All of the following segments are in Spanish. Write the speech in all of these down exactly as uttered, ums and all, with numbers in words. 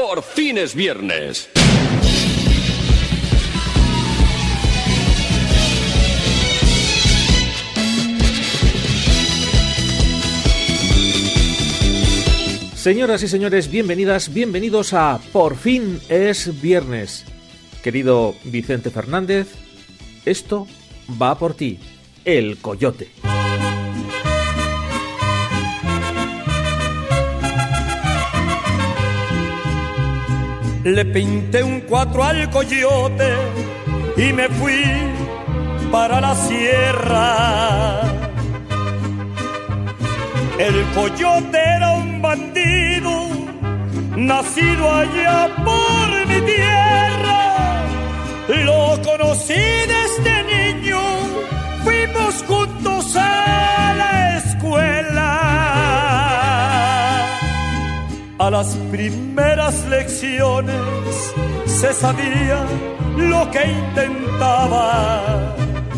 Por fin es viernes. Señoras y señores, bienvenidas, bienvenidos a Por fin es viernes. Querido Vicente Fernández, esto va por ti, el Coyote. Le pinté un cuatro al coyote y me fui para la sierra. El coyote era un bandido, nacido allá por mi tierra. Lo conocí desde niño, fuimos juntos a la escuela. A las primeras lecciones se sabía lo que intentaba,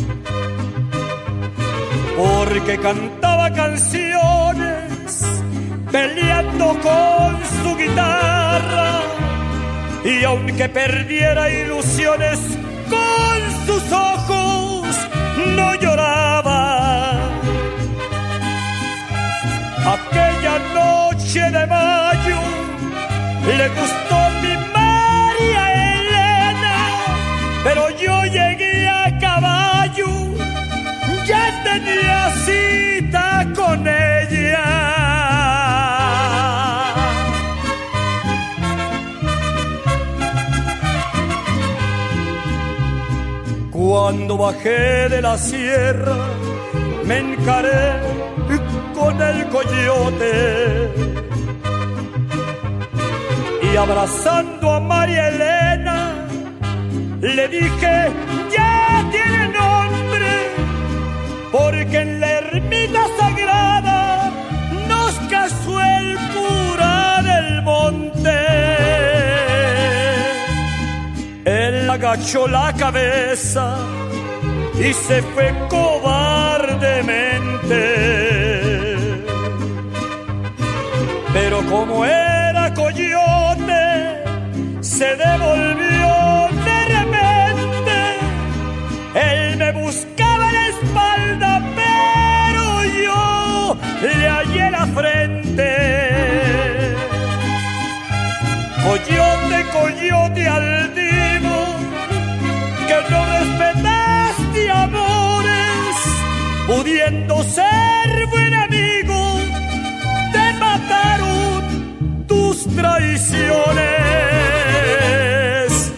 porque cantaba canciones peleando con su guitarra, y aunque perdiera ilusiones con sus ojos no lloraba. Aquella noche de mayo le gustó mi María Elena, pero yo llegué a caballo, ya tenía cita con ella. Cuando bajé de la sierra me encaré con el coyote, y abrazando a María Elena le dije: ya tiene nombre, porque en la ermita sagrada nos casó el cura del monte. Él agachó la cabeza y se fue cobardemente, pero como era coyote se devolvió de repente. Él me buscaba en la espalda, pero yo le hallé la frente. Coyote, coyote altivo, que no respetaste amores, pudiendo ser buen amigo, te mataron tus traiciones.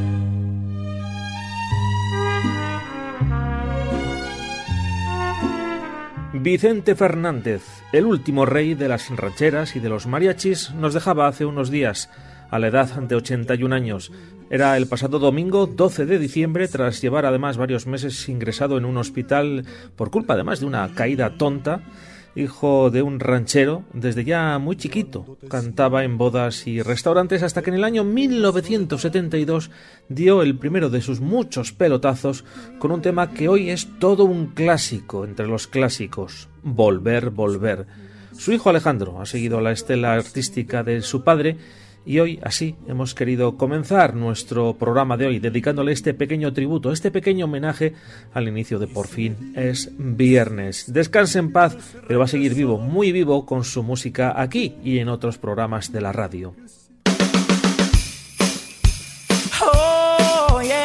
Vicente Fernández, el último rey de las rancheras y de los mariachis, nos dejaba hace unos días, a la edad de ochenta y un años. Era el pasado domingo doce de diciembre, tras llevar además varios meses ingresado en un hospital por culpa además de una caída tonta. Hijo de un ranchero, desde ya muy chiquito cantaba en bodas y restaurantes, hasta que en el año mil novecientos setenta y dos dio el primero de sus muchos pelotazos con un tema que hoy es todo un clásico entre los clásicos: Volver, volver. Su hijo Alejandro ha seguido la estela artística de su padre, y hoy así hemos querido comenzar nuestro programa de hoy dedicándole este pequeño tributo, este pequeño homenaje al inicio de Por fin es viernes. Descanse en paz, pero va a seguir vivo, muy vivo, con su música aquí y en otros programas de la radio. Oh, yeah.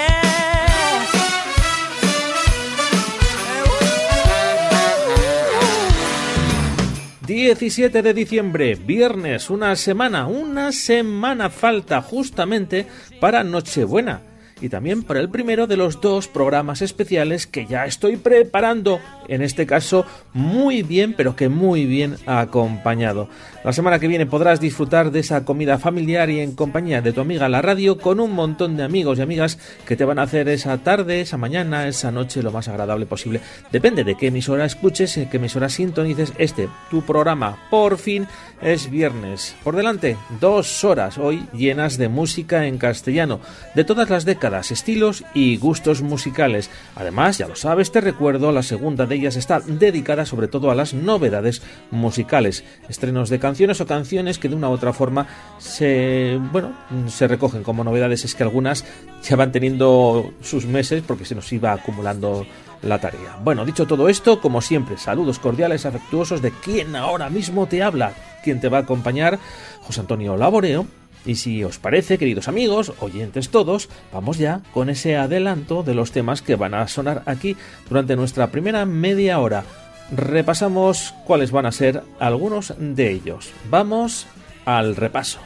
diecisiete de diciembre, viernes, una semana, una semana falta justamente para Nochebuena, y también para el primero de los dos programas especiales que ya estoy preparando, en este caso muy bien, pero que muy bien acompañado. La semana que viene podrás disfrutar de esa comida familiar y en compañía de tu amiga la radio, con un montón de amigos y amigas que te van a hacer esa tarde, esa mañana, esa noche lo más agradable posible. Depende de qué emisora escuches, en qué emisora sintonices este, tu programa. Por fin es viernes. Por delante, dos horas hoy llenas de música en castellano, de todas las décadas, décadas, estilos y gustos musicales. Además, ya lo sabes, te recuerdo, la segunda de ellas está dedicada sobre todo a las novedades musicales, estrenos de canciones o canciones que de una u otra forma se, bueno, se recogen como novedades. Es que algunas ya van teniendo sus meses porque se nos iba acumulando la tarea. Bueno, dicho todo esto, como siempre, saludos cordiales, afectuosos de quien ahora mismo te habla, quien te va a acompañar, José Antonio Laboreo. Y si os parece, queridos amigos, oyentes todos, vamos ya con ese adelanto de los temas que van a sonar aquí durante nuestra primera media hora. Repasamos cuáles van a ser algunos de ellos. Vamos al repaso.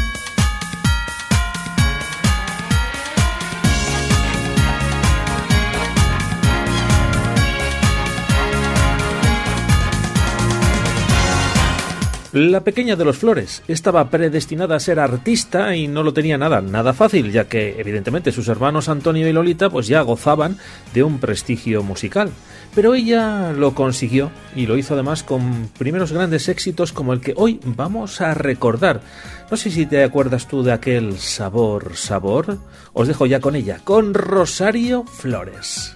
La pequeña de los Flores estaba predestinada a ser artista y no lo tenía nada, nada fácil, ya que evidentemente sus hermanos Antonio y Lolita pues ya gozaban de un prestigio musical. Pero ella lo consiguió y lo hizo además con primeros grandes éxitos como el que hoy vamos a recordar. No sé si te acuerdas tú de aquel Sabor, Sabor. Os dejo ya con ella, con Rosario Flores.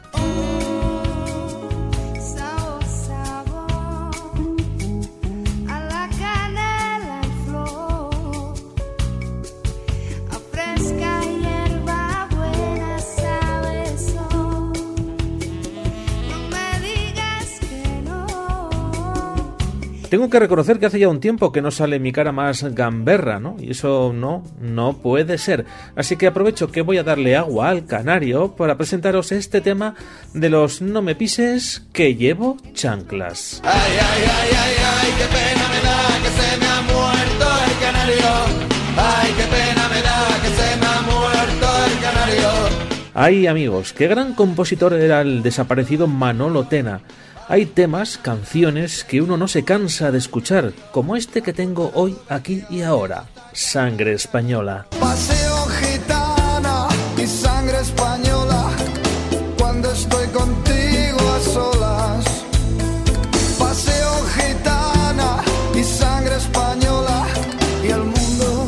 Tengo que reconocer que hace ya un tiempo que no sale mi cara más gamberra, ¿no? Y eso no, no puede ser. Así que aprovecho que voy a darle agua al canario para presentaros este tema de los No me pises, que llevo chanclas. Ay, ay, ay, ay, ay, qué pena me da que se me ha muerto el canario. Ay, qué pena me da que se me ha muerto el canario. Ay, amigos, qué gran compositor era el desaparecido Manolo Tena. Hay temas, canciones que uno no se cansa de escuchar, como este que tengo hoy, aquí y ahora, Sangre Española. Paseo gitana y sangre española, cuando estoy contigo a solas. Paseo gitana y sangre española, y el mundo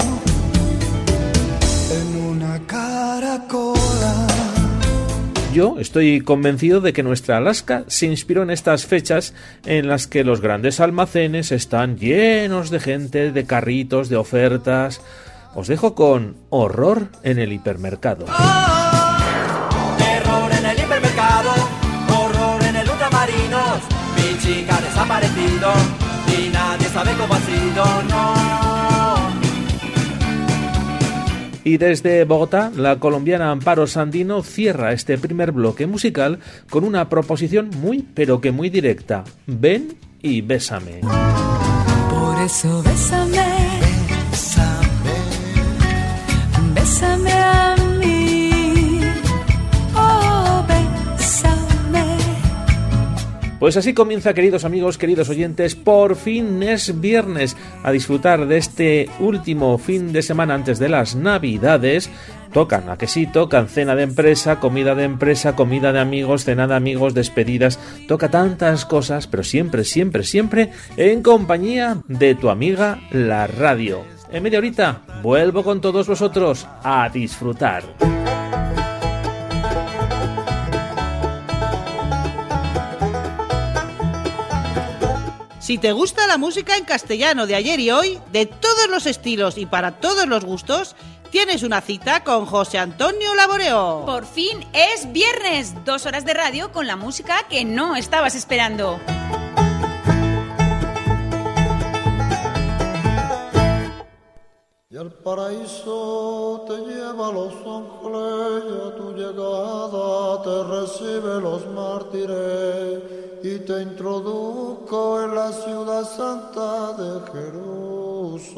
en una caracola. Yo estoy convencido de que nuestra Alaska se inspiró en estas fechas en las que los grandes almacenes están llenos de gente, de carritos, de ofertas. Os dejo con Horror en el hipermercado. Oh, terror en el hipermercado, horror en el ultramarinos. Mi chica ha desaparecido y nadie sabe cómo ha sido, no. Y desde Bogotá, la colombiana Amparo Sandino cierra este primer bloque musical con una proposición muy, pero que muy directa. Ven y bésame. Por eso bésame, Bésame, bésame a mí, oh, bésame. Pues así comienza, queridos amigos, queridos oyentes, por fin es viernes. A disfrutar de este último fin de semana antes de las Navidades. Tocan, a que sí, tocan cena de empresa, comida de empresa, comida de amigos, cena de amigos, despedidas. Toca tantas cosas, pero siempre, siempre, siempre en compañía de tu amiga la radio. En media horita vuelvo con todos vosotros a disfrutar. Si te gusta la música en castellano de ayer y hoy, de todos los estilos y para todos los gustos, tienes una cita con José Antonio Laboreo. Por fin es viernes, dos horas de radio con la música que no estabas esperando. y al paraíso te lleva Los Ángeles, y a tu llegada te recibe los mártires, y te introduzco en la ciudad santa de Jerusalén.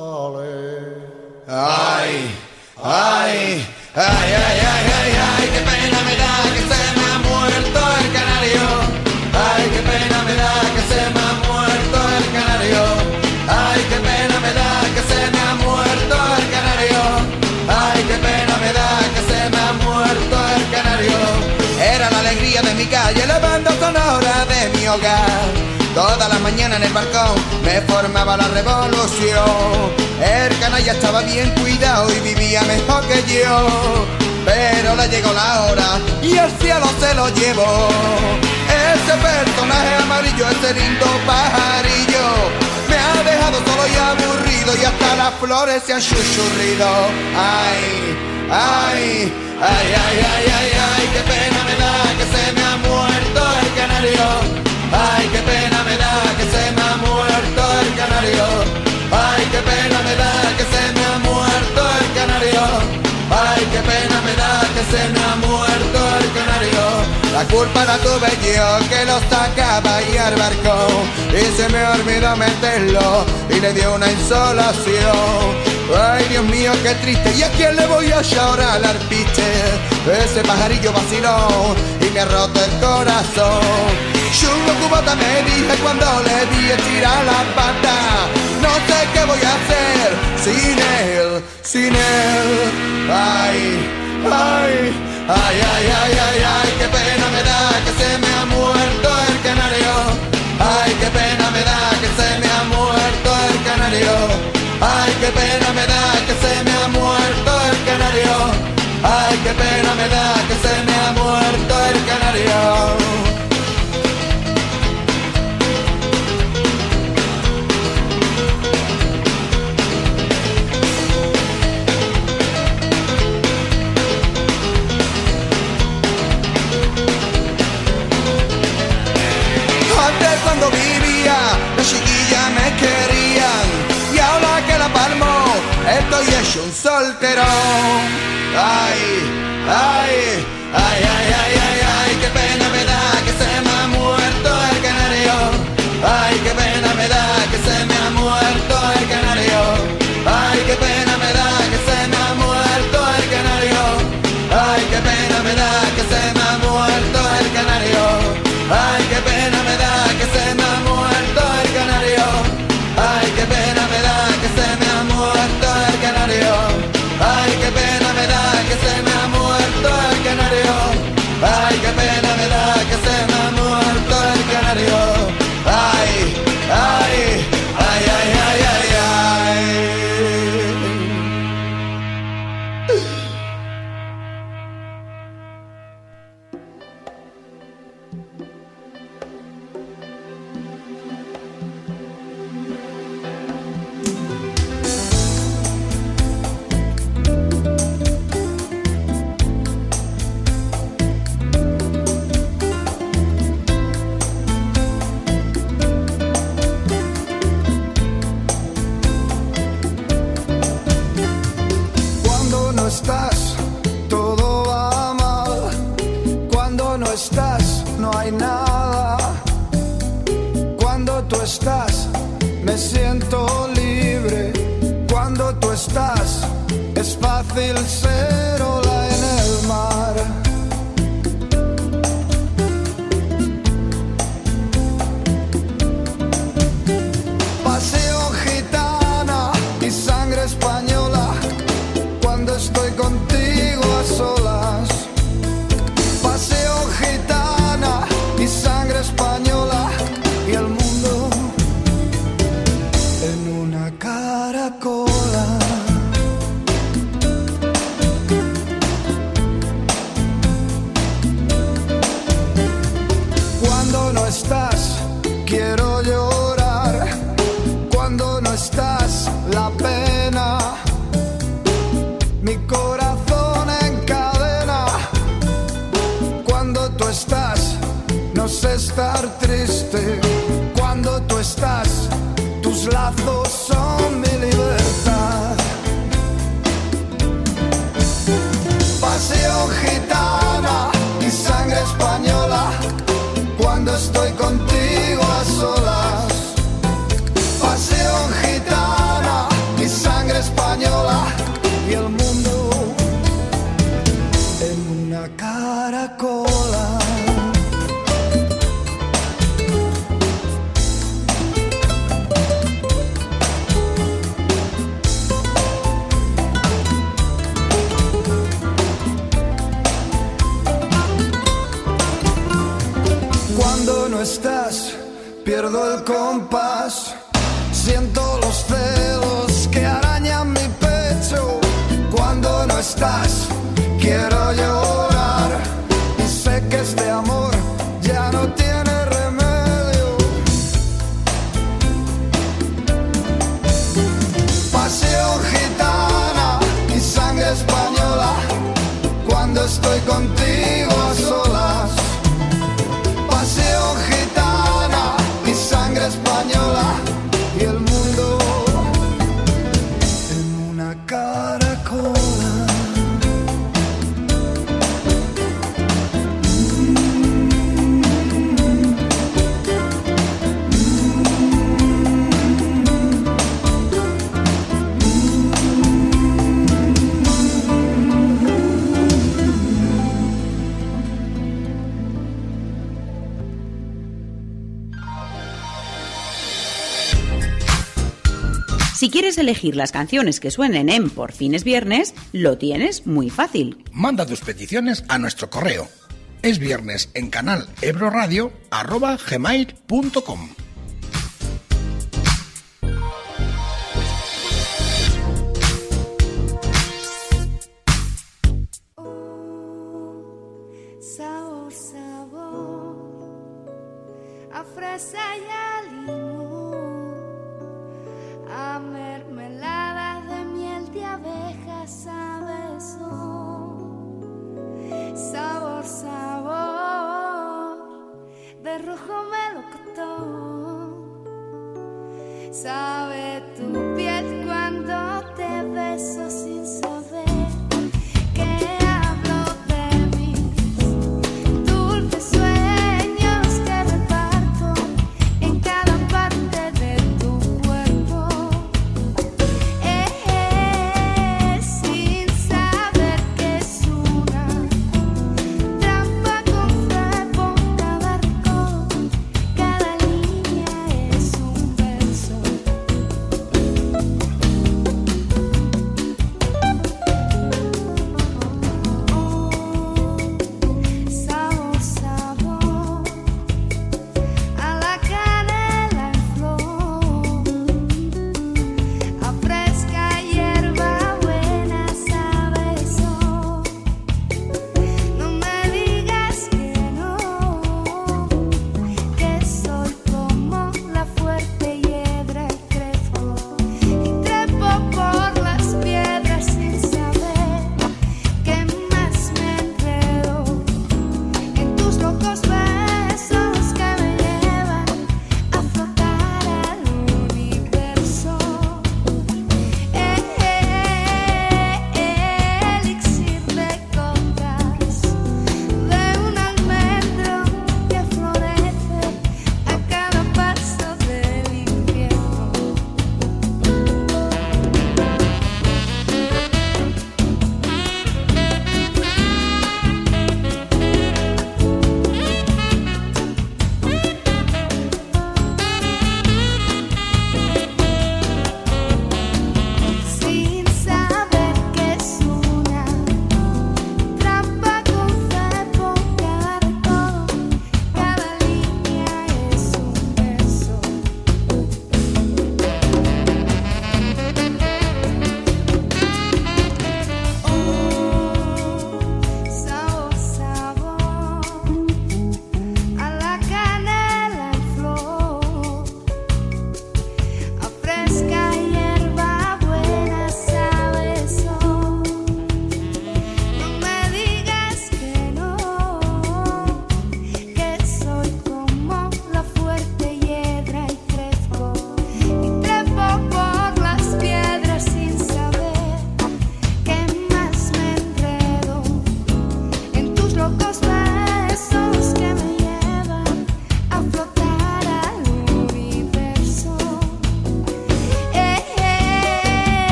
Ay, ay, ay, ay, ay, ay, ay, qué pena me da que se me ha muerto el canario. Ay, qué pena me da que se me ha muerto el canario. Ay, qué pena me da que se me ha muerto el canario. Ay, qué pena me da que se me ha muerto el canario. Era la alegría de mi calle, la banda sonora de mi hogar. Todas las mañanas en el balcón me formaba la revolución. El canalla estaba bien cuidado y vivía mejor que yo. pero le llegó la hora y el cielo se lo llevó. Ese personaje amarillo, ese lindo pajarillo, me ha dejado solo y aburrido y hasta las flores se han chuchurrido. Ay, ay, ay, ay, ay, ay, ay, qué pena me da que se me ha muerto el canario. Ay, qué pena me da que se me ha muerto el canario. Ay, qué pena me da que se me ha muerto el canario. Ay, qué pena me da que se me ha muerto el canario. La culpa la tuve yo que lo sacaba y al barco y se me olvidó meterlo y le dio una insolación. Ay, Dios mío, qué triste. ¿Y a quién le voy a llorar al piste? Ese pajarillo vaciló y me ha roto el corazón. Chungo cubata me dije cuando le vi estirar la pata. No sé qué voy a hacer sin él, sin él. Ay, ay, ay, ay, ay, ay, ay, qué pena me da que se me ha muerto el canario. Ay, qué pena me da que se me ha muerto el canario. Ay, qué pena me da que se me ha muerto el canario. Ay, qué pena me da que se me ha muerto el canario. Antes cuando vivía, las chiquillas me querían y ahora que la palmo, estoy hecho un solterón. Ay, ay, ay, ay, ay, ay, ay, qué pena me da que se me ha muerto el canario. Ay, qué pena me da que se me ha muerto el canario. Ay, qué pena me da que se me ha muerto el canario. Ay, qué pena me da que se me ha muerto el canario. Ay, qué pena me da que se me ha muerto el canario. Ay, qué pena me da que se me ha muerto el canario. Ay, qué pena me da que se me ha muerto el canario. Ay, qué pena me da que se me ha muerto el canario. Ay, ay, ay, ay, ay, ay, ay. Estás, todo va mal. Cuando no estás, no hay nada. Cuando tú estás, me siento libre. Cuando tú estás, es fácil ser ola en el mar. Paseo gitana y sangre española. Cuando estoy contigo a solas, paseo gitana y sangre española y el mundo en una caracola. Cuando no estás, quiero llorar. Cuando no estás, la pena. Mi corazón encadena. Cuando tú estás, no sé estar triste. Cuando tú estás, tus lazos son mi libertad. Paseo gitana y sangre española. Cuando estoy contigo a solas. Paseo gitana y sangre española y el mundo en una caracola. Cuando no estás, pierdo el compás. Siento los celos que arañan mi pecho. Cuando no estás, quiero estoy contigo a solas. Paseo gitana, mi sangre española y el mundo en una caracola. Si quieres elegir las canciones que suenen en Por fin es viernes, lo tienes muy fácil. Manda tus peticiones a nuestro correo. Es viernes en canal ebroradio arroba gmail punto com. Sabor, sabor, a fresa y a limón, a mermelada de miel de abejas, sabe son. Sabor, sabor, de rojo melocotón, sabe tu piel cuando te beso sin saber que sueños que reparto en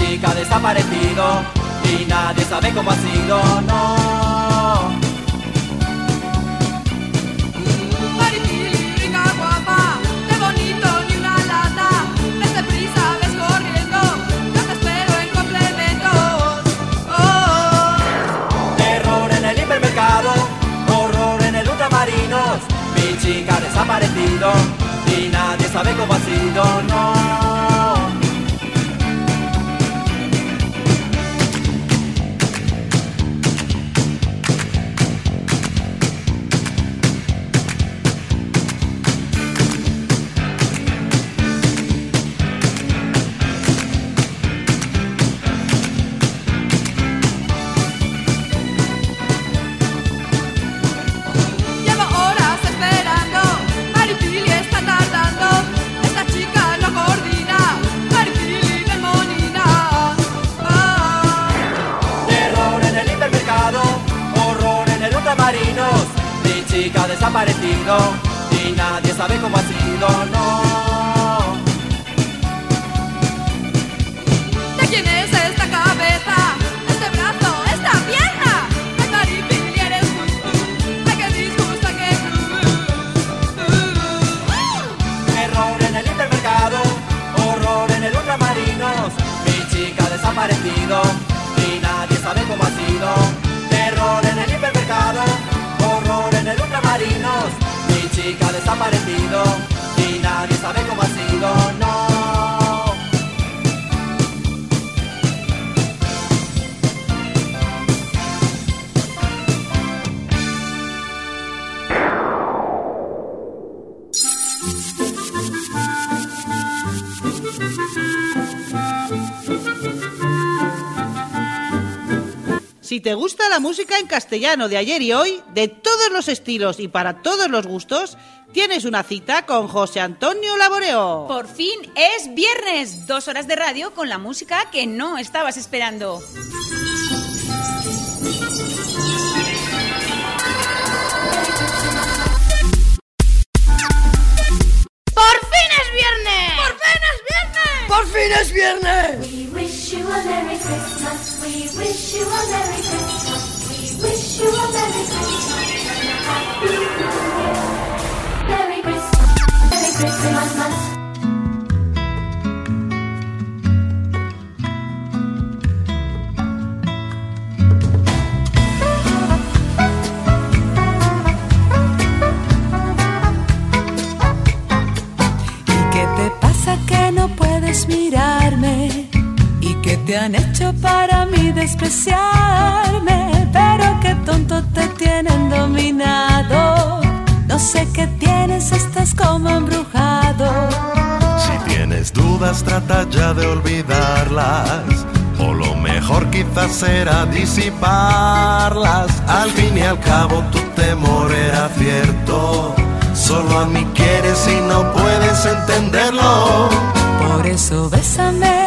chica ha desaparecido y nadie sabe cómo ha sido, no. Maripili, rica, guapa, qué bonito, ni una lata. Desde prisa, ves corriendo, yo te espero en complementos. Oh. Terror en el hipermercado, horror en el ultramarinos. Mi chica ha desaparecido y nadie sabe cómo ha sido, no. Mi chica ha desaparecido y nadie sabe cómo ha sido, no. ¿De quién es esta cabeza? Este brazo, esta pierna. Ay, Maripili, eres tú. Ay, qué disgusto, qué cruz. Error en el hipermercado, horror en el ultramarinos. Mi chica ha desaparecido y nadie sabe cómo ha sido. Terror en el hipermercado, horror en el ultramarinos. Mi chica ha desaparecido y nadie sabe cómo ha sido, no. Si te gusta la música en castellano de ayer y hoy, de todos los estilos y para todos los gustos, tienes una cita con José Antonio Laboreo. Por fin es viernes, dos horas de radio con la música que no estabas esperando. ¡Por fin es viernes! ¡Por fin es viernes! ¡Por fin es viernes! We wish you a Merry Christmas. We wish you a Merry Christmas. We wish you a Merry Christmas and a Happy New Year. Merry Christmas, Merry Christmas. ¿Y qué te pasa que no puedes mirarme? ¿Y qué te han hecho para mí despreciarme? Pero qué tonto te tienen dominado. No sé qué tienes, estás como embrujado. Si tienes dudas, trata ya de olvidarlas. O lo mejor quizás será disiparlas. Al fin y al cabo tu temor era cierto. Solo a mí quieres y no puedes entenderlo. Por eso bésame.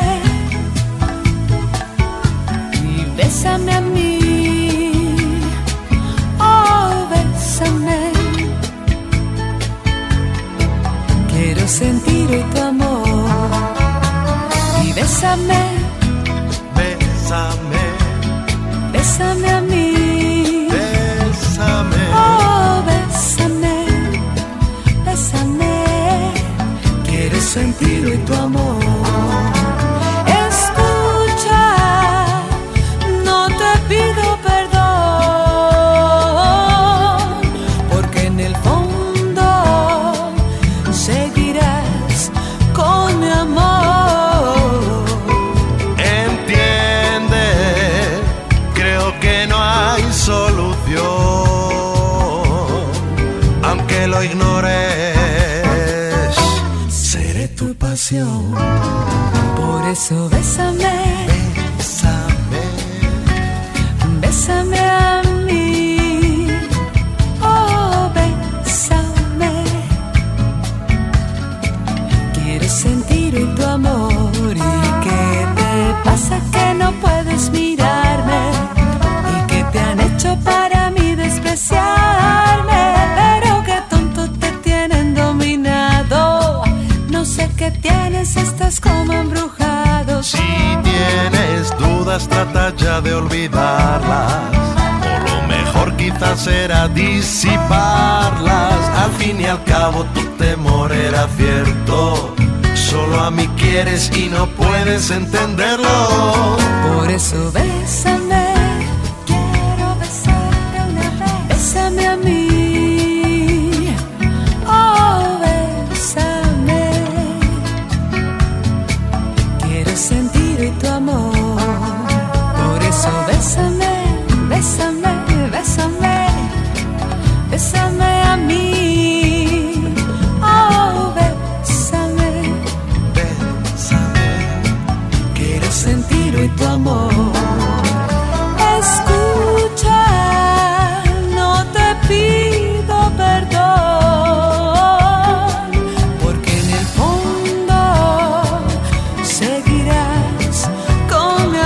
Bésame a mí, oh, bésame. Quiero sentir hoy tu amor. Y bésame, bésame, bésame a mí, bésame, oh, bésame, bésame. Quiero sentir hoy tu amor. Pido perdón, porque en el fondo seguirás con mi amor. Entiende, creo que no hay solución, aunque lo ignores, seré tu pasión. Por eso bésame, bésame, bésame a mí, oh, bésame. Quiero sentir hoy tu amor. ¿Y qué te pasa que no puedes mirarme? ¿Y qué te han hecho para mí despreciarme? Pero qué tonto te tienen dominado. No sé qué tienes, estás como embrujado. Si tienes de olvidarlas, o lo mejor quizás será disiparlas. Al fin y al cabo tu temor era cierto, solo a mí quieres y no puedes entenderlo. Por eso bésame, quiero besarte una vez. Bésame a mí, oh bésame. Quiero sentir tu amor. Por eso bésame, bésame, bésame. Bésame a mí, oh bésame. Bésame, Quiero sentir hoy tu amor. Escucha, no te pido perdón, porque en el fondo seguirás con mi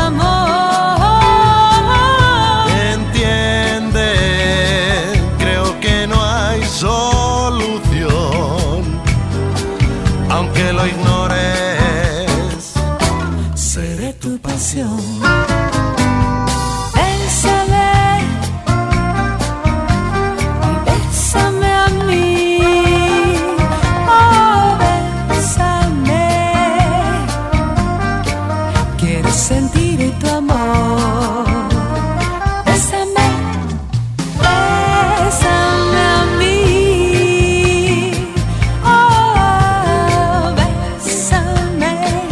amor. entiende, creo que no hay solución, aunque lo ignores. Seré tu pasión. Bésame y bésame a mí, oh bésame. Quiero sentir tu amor. Bésame, bésame a mí, oh bésame.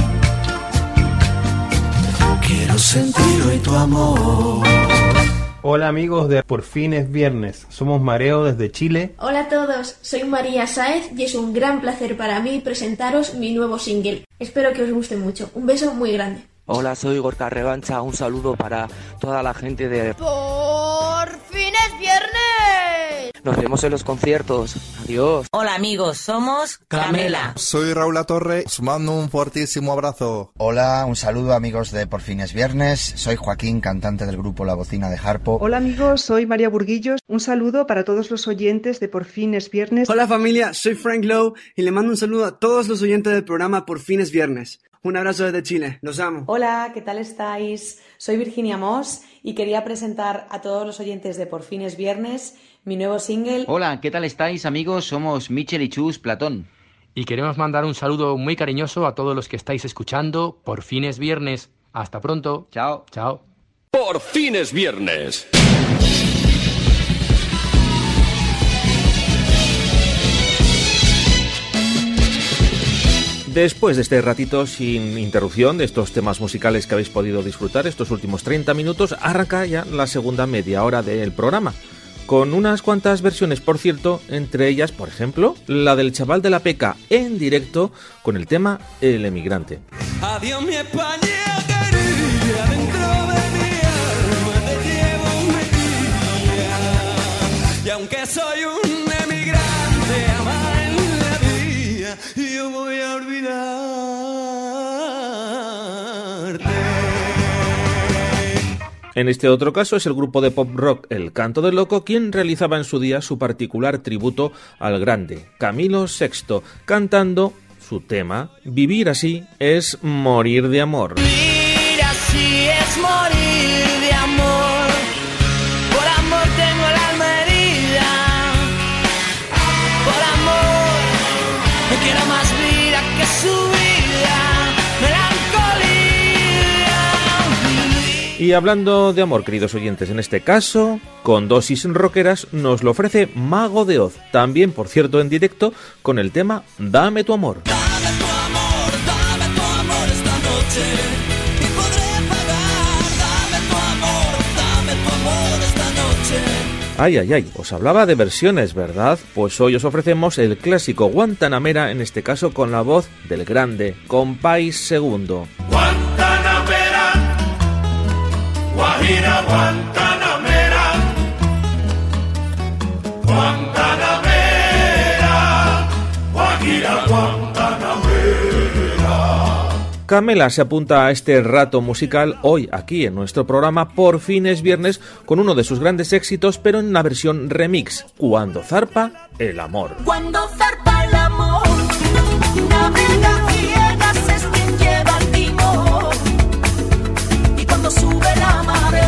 Quiero sentir hoy tu amor. Hola amigos de Por fin es viernes, somos Mareo desde Chile. Hola a todos, soy María Sáez y es un gran placer para mí presentaros mi nuevo single. Espero que os guste mucho. Un beso muy grande. Hola, soy Gorka Revancha, un saludo para toda la gente de... ¡Por fin es viernes! Nos vemos en los conciertos. Adiós. Hola amigos, somos Camela. Soy Raúl Latorre, os mando un fortísimo abrazo. Hola, un saludo amigos de Por fin es viernes. Soy Joaquín, cantante del grupo La Bocina de Harpo. Hola amigos, soy María Burguillos. Un saludo para todos los oyentes de Por fin es viernes. Hola familia, soy Frank Lowe y le mando un saludo a todos los oyentes del programa Por fin es viernes. Un abrazo desde Chile, los amo. Hola, ¿qué tal estáis? Soy Virginia Moss y quería presentar a todos los oyentes de Por fin es viernes mi nuevo single. Hola, ¿qué tal estáis amigos? Somos Michel y Chus Platón. Y queremos mandar un saludo muy cariñoso a todos los que estáis escuchando Por fin es viernes. Hasta pronto. Chao. Chao. Por fin es viernes. Después de este ratito sin interrupción de estos temas musicales que habéis podido disfrutar estos últimos treinta minutos, arranca ya la segunda media hora del programa, con unas cuantas versiones, por cierto, entre ellas, por ejemplo, la del Chaval de la Peca en directo con el tema El Emigrante. Adiós mi España querida, dentro de mi alma te llevo metida. Y aunque soy un emigrante, amar en la vida, yo voy a olvidarte. En este otro caso es el grupo de pop rock El Canto del Loco quien realizaba en su día su particular tributo al grande Camilo sexto, cantando su tema Vivir así es morir de amor. Vivir así es morir de amor. Por amor tengo el alma herida. Por amor no quiero más vida que su vida. Melancolía. Y hablando de amor, queridos oyentes, en este caso, con dosis rockeras nos lo ofrece Mago de Oz, también por cierto en directo con el tema Dame tu amor. Ay, ay, ay, os hablaba de versiones, ¿verdad? Pues hoy os ofrecemos el clásico Guantanamera, en este caso con la voz del grande Compáis Segundo. Guantanamera, Guajira Guantanamera, Guantanamera, Guajira Guantanamera. Camela se apunta a este rato musical hoy aquí en nuestro programa Por fin es viernes con uno de sus grandes éxitos, pero en una versión remix, Cuando zarpa el amor. Cuando zarpa el amor, navega ciegas es quien lleva el timón. Y cuando sube la marea,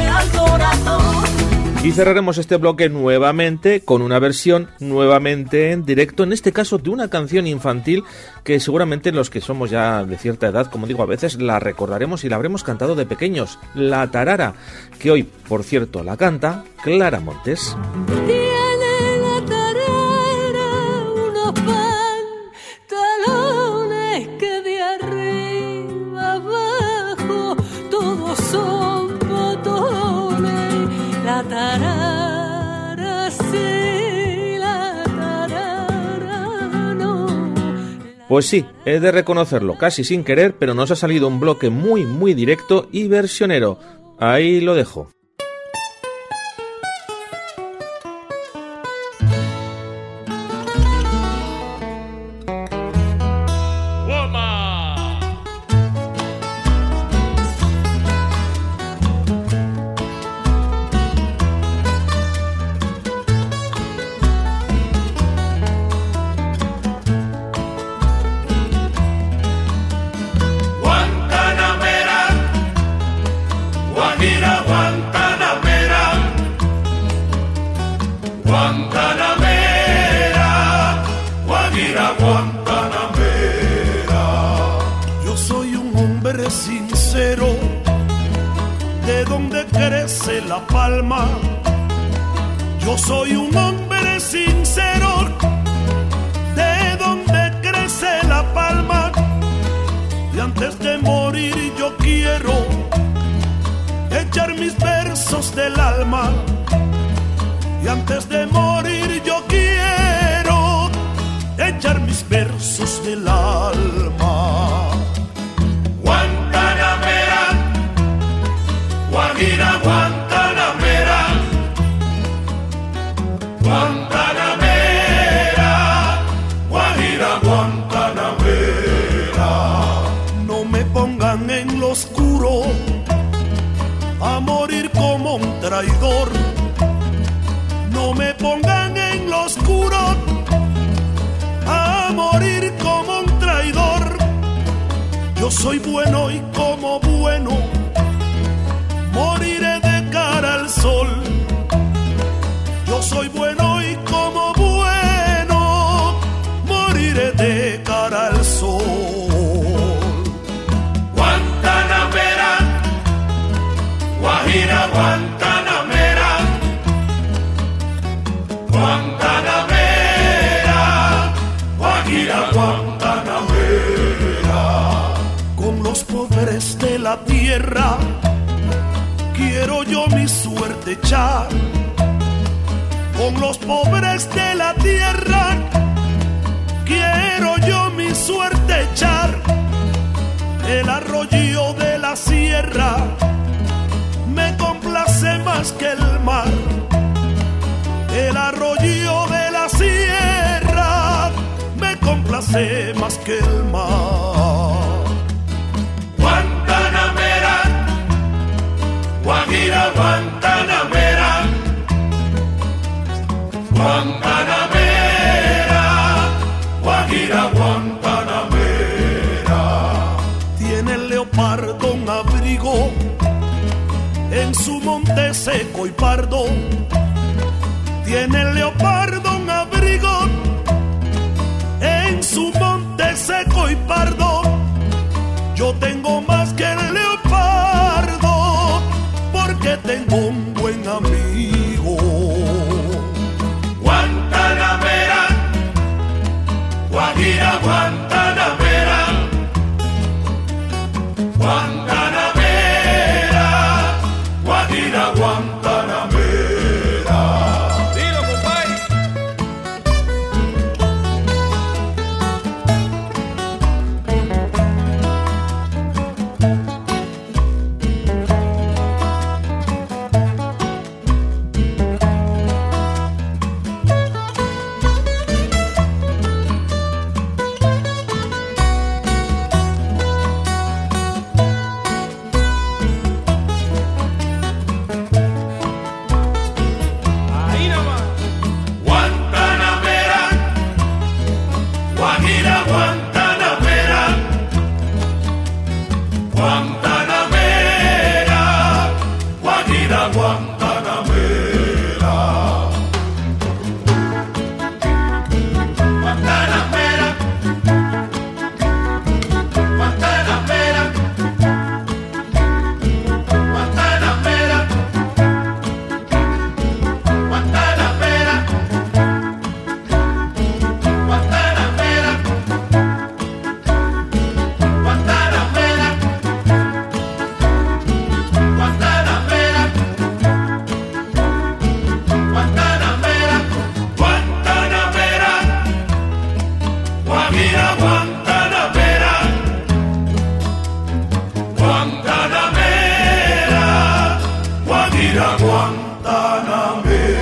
Y cerraremos este bloque nuevamente con una versión nuevamente en directo, en este caso de una canción infantil que seguramente los que somos ya de cierta edad, como digo a veces, la recordaremos y la habremos cantado de pequeños, La Tarara, que hoy, por cierto, la canta Clara Montes. Tiene la tarara unos pantalones que de arriba abajo todos son botones. La tarara sí, la tarara no. Pues sí, he de reconocerlo, casi sin querer, pero nos ha salido un bloque muy, muy directo y versionero. Ahí lo dejo. Sincero, de donde crece la palma. Yo soy un hombre sincero, de donde crece la palma. Y antes de morir yo quiero echar mis versos del alma. Y antes de morir yo quiero echar mis versos del alma. Guantanamera, Guajira, Guantanamera, Guantanamera, Guajira, Guantanamera. No me pongan en lo oscuro a morir como un traidor. No me pongan en lo oscuro a morir como un traidor. Yo soy bueno y como bueno moriré de cara al sol. Yo soy bueno y como bueno moriré de cara al sol. Guantanamera, Guajira, Guantanamera, Guantanamera, Guajira, Guantanamera. Con los pobres de la tierra quiero yo mi suerte echar. Con los pobres de la tierra quiero yo mi suerte echar. El arroyo de la sierra me complace más que el mar. El arroyo de la sierra me complace más que el mar. Guantanamera, Guajira, Guantanamera, Guantanamera, Guajira, Guantanamera. Tiene el leopardo un abrigo en su monte seco y pardo. Tiene el leopardo un abrigo en su monte seco y pardo. Yo tengo más que el leopardo porque tengo un buen amigo. Guantanamera, Guajira, Guantanamera, Guantanamera, Guajira, Guantanamera. Dilo, compadre. Guantanamera, Guajira, Guantanamera. Mira Guantanamera.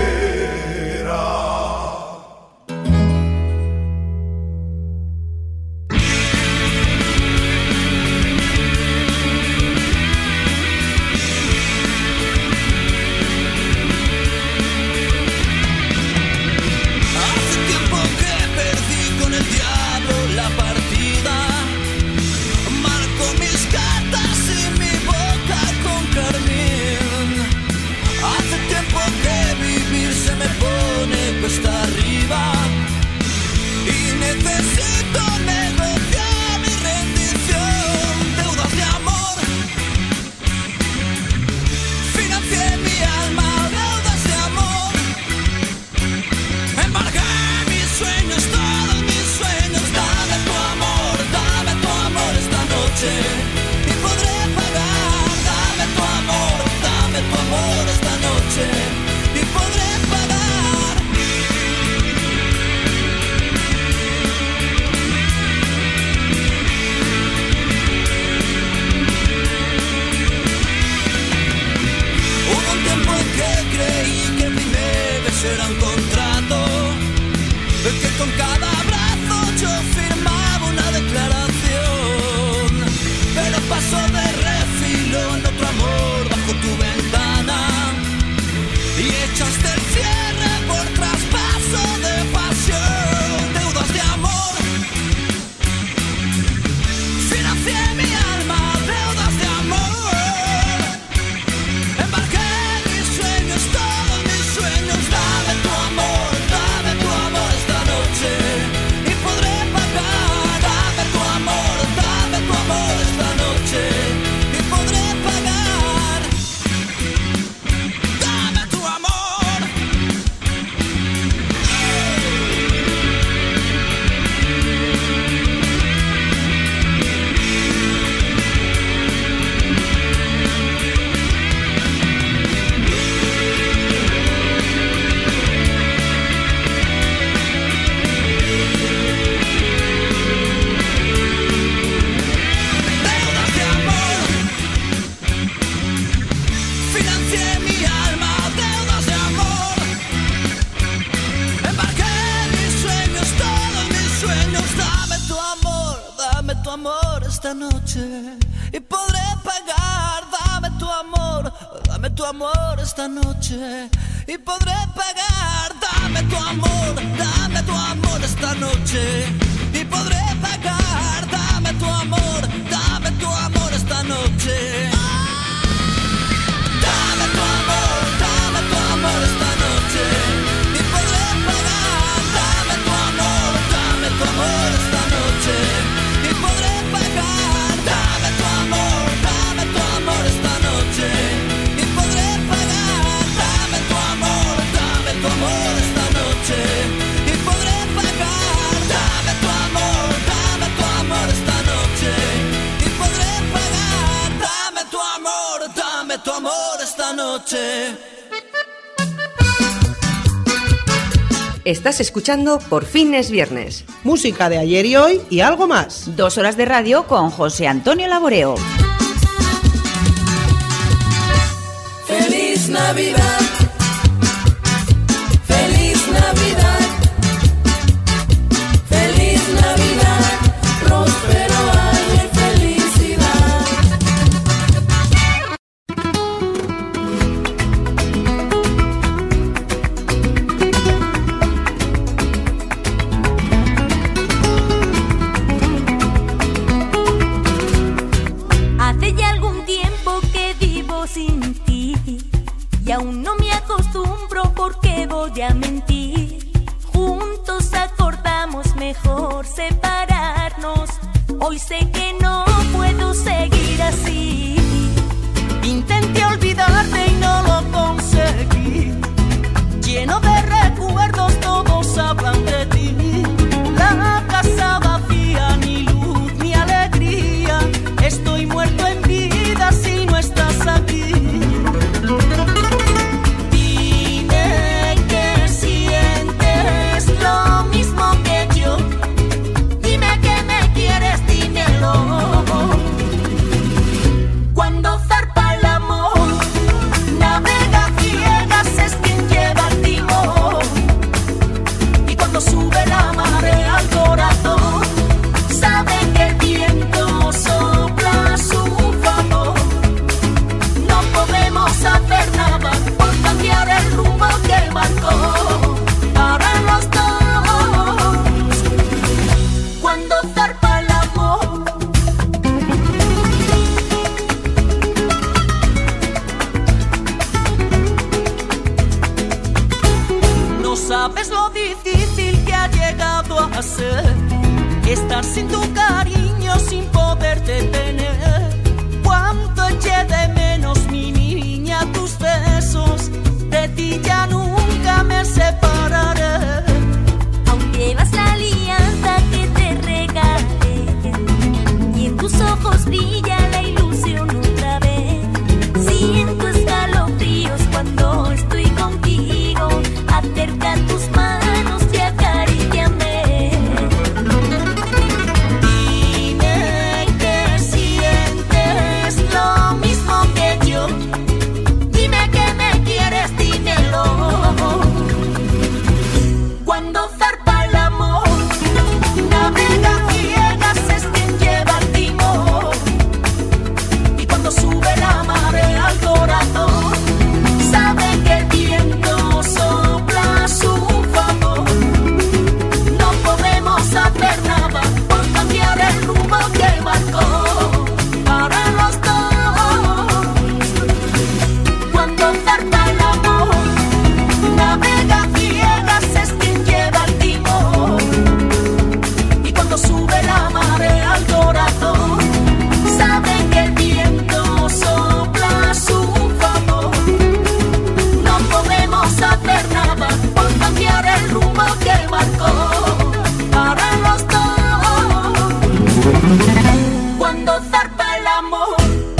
Y podré pagar, dame tu amor, dame tu amor esta noche. Y podré pagar, dame tu amor, dame tu amor esta noche. Dame tu amor, dame tu amor esta noche. Y podré pagar, dame tu amor, dame tu amor esta noche. Y podré pagar, dame tu amor, dame tu amor esta noche. Y podré pagar, dame tu amor, dame tu amor esta noche. Y podré pagar, dame tu amor, dame tu amor esta noche. Y podré pagar, dame tu amor, dame tu amor esta noche. Estás escuchando Por fin es viernes. Música de ayer y hoy y algo más. Dos horas de radio con José Antonio Laboreo. Feliz Navidad. Feliz Navidad. Feliz Navidad. Próspero año y felicidad. Hace ya algún tiempo que vivo sin ti y aún no me acostumbro porque voy a mentir. Juntos acordamos mejor separarnos. Hoy sé que no puedo seguir así. Intenté olvidarte y no lo conseguí. Lleno de recuerdos todos hablan de ti. La casa vacía, ni luz ni alegría. Estoy muerto en vida si no estás aquí. Dime que sientes lo mismo que yo. Dime que me quieres, dímelo. Cuando zarpa el amor, navega sabes lo difícil que ha llegado a ser estar sin tu cariño, sin poderte tener. Cuánto eché de menos, mi niña, tus besos. De ti ya nunca me separaré. Aún llevas la alianza que te regalé y en tus ojos brilla la ilusión otra vez. Siento escalofríos cuando estoy contigo. Acerca tus manos y acaríciame. Dime que sientes lo mismo que yo. Dime que me quieres, dímelo. Cuando zarpa el amor, navega ciegas, es quien lleva el timón. Y cuando sube la marea al corazón, sabe que el viento sopla a su favor. No podemos hacer nada por cambiar el rumbo que marcó para los dos. Cuando zarpa el amor, navega ciegas, es quien lleva el timón. Y cuando sube la marea al corazón, sabe que el viento sopla a su favor. No podemos hacer nada por cambiar el rumbo que marcó para los dos. Cuando zarpa el amor.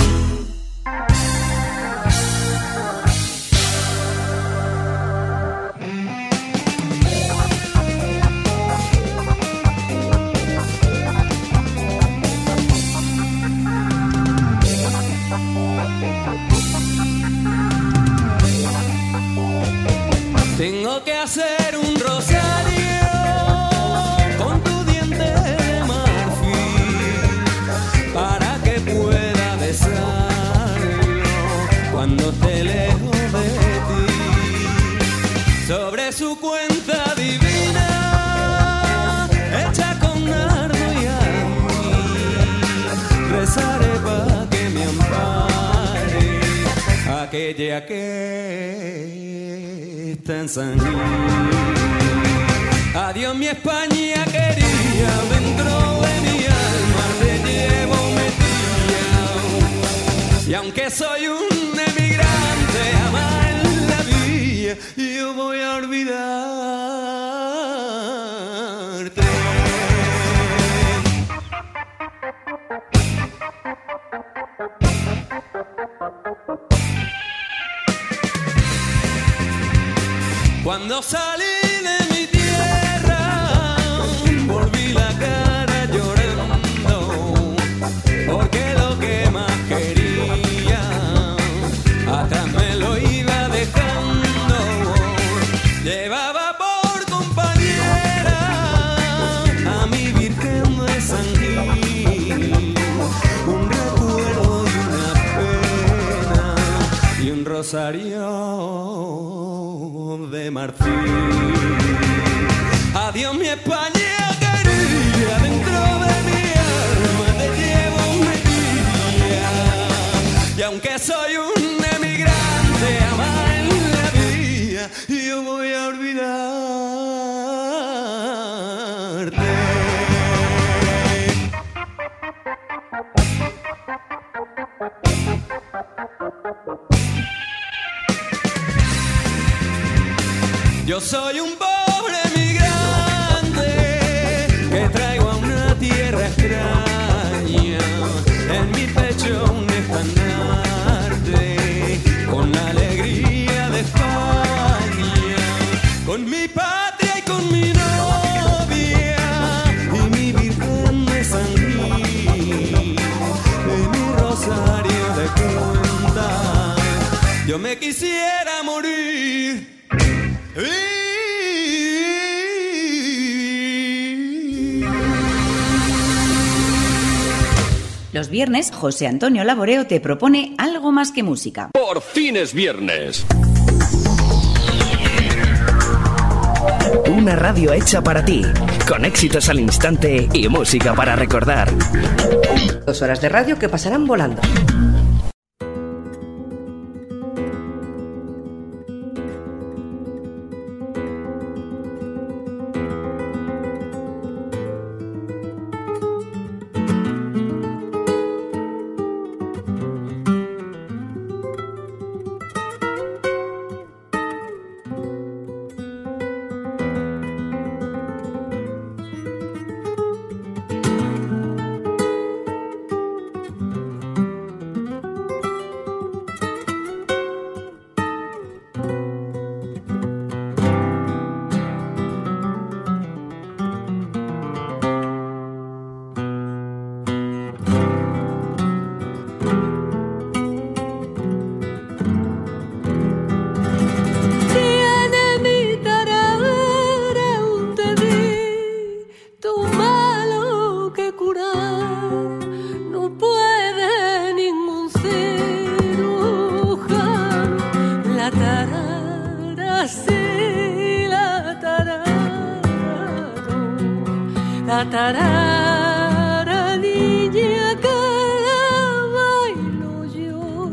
Tengo que hacer un rosario con tu diente de marfil para que pueda besarlo cuando te lejos de ti. Sobre su cuenta divina, hecha con nardo y ají, rezaré para que me ampare aquella que está en San Gil. Adiós mi España querida, dentro de mi alma te llevo metida. Y aunque soy un emigrante, jamás en la vida yo voy a olvidarte. Cuando salí de mi tierra, volví la cara llorando, porque lo que más quería, atrás me lo iba dejando. Llevaba por compañera a mi Virgen de San Gil, un recuerdo y una pena y un rosario de marfil. Adiós mi España querida, dentro de mi alma te llevo metida. Y aunque soy un emigrante, jamás en la vida yo voy a olvidarte. Yo soy un pobre migrante que traigo a una tierra extraña, en mi pecho un estandarte, con la alegría de España, con mi patria y con mi novia, y mi Virgen de San Gil, y mi rosario de cuentas. Yo me quisiera morir. Los viernes, José Antonio Laboreo te propone algo más que música. Por fin es viernes. Una radio hecha para ti, con éxitos al instante y música para recordar. Dos horas de radio que pasarán volando. sí, la tarara, la tarara, niña que la bailo yo.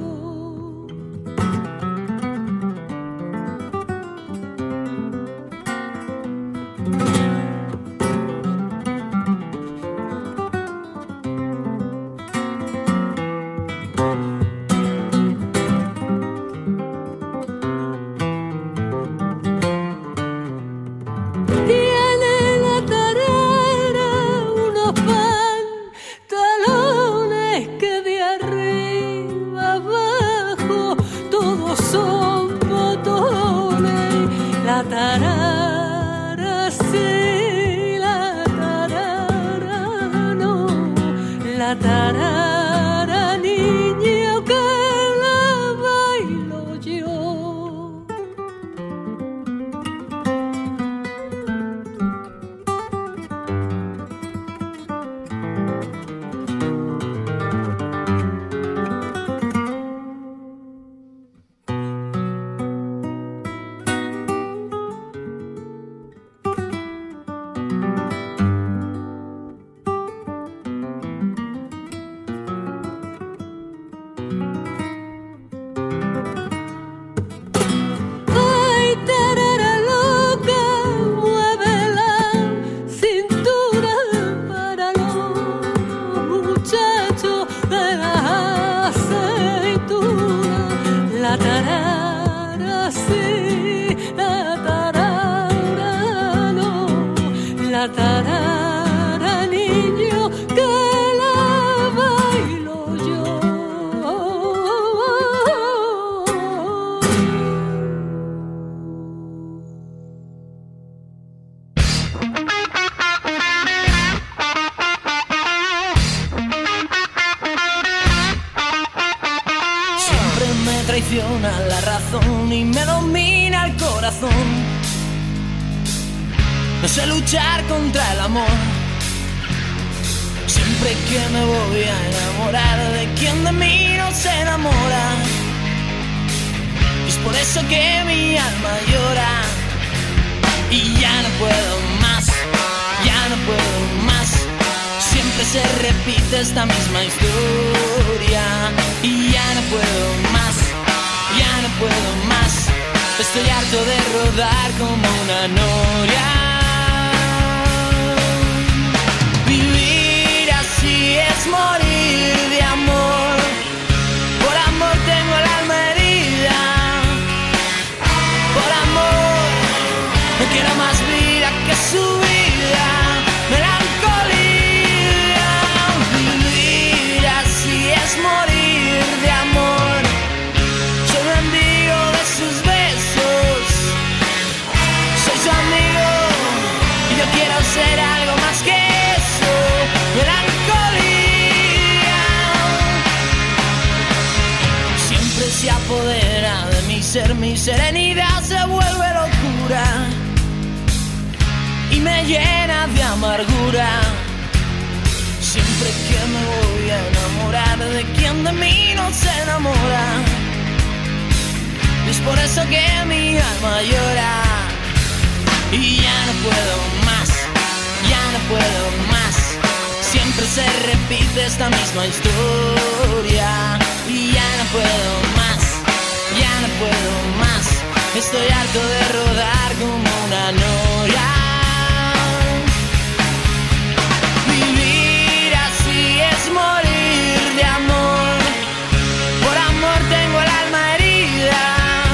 traiciona la razón y me domina el corazón. No sé luchar contra el amor. Siempre que me voy a enamorar de quien de mí no se enamora. Es por eso que mi alma llora. Y ya no puedo más, ya no puedo más. Siempre se repite esta misma historia. Y ya no puedo más, ya no puedo más. Estoy harto de rodar como una noria. Vivir así es morir de amor. Por amor tengo el alma herida. Por amor no quiero más vida que su vida. Melancolía. Vivir así es morir de amor. Soy mendigo de sus besos. Soy su amigo y yo quiero ser algo más que eso. Melancolía. Siempre se apodera de mi ser. Mi serenidad se vuelve locura y me llena de amargura. Siempre que me voy a enamorar de quien de mí no se enamora. Es por eso que mi alma llora. Y ya no puedo más, ya no puedo más. Siempre se repite esta misma historia. Y ya no puedo más, ya no puedo más. Estoy harto de rodar como una noria. Vivir así es morir de amor. Por amor tengo el alma herida.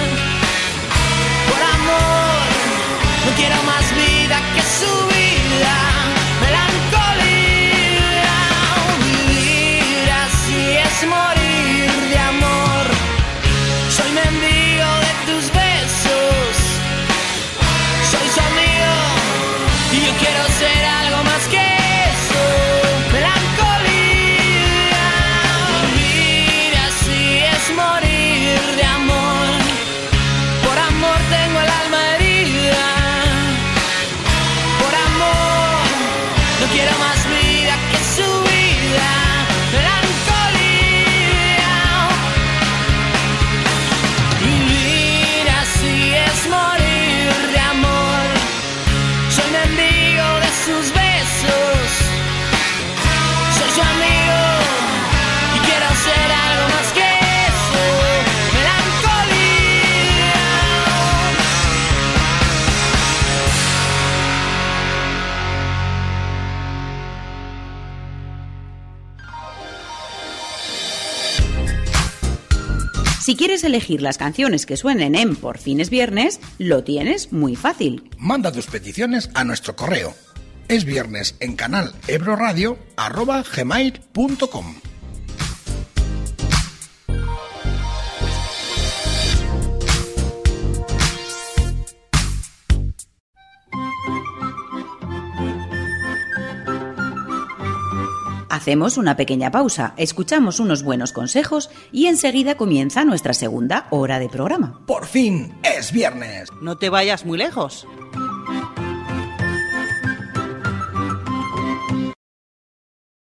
Por amor no quiero más vida que su vida. Melancolía. Vivir así es morir de amor. Soy mendigo de tus besos. Soy su amigo quieres elegir las canciones que suenen en Por fin es viernes, lo tienes muy fácil. Manda tus peticiones a nuestro correo. Es viernes en canal ebroradio arroba gmail punto com. Hacemos una pequeña pausa, escuchamos unos buenos consejos y enseguida comienza nuestra segunda hora de programa. Por fin es viernes. No te vayas muy lejos.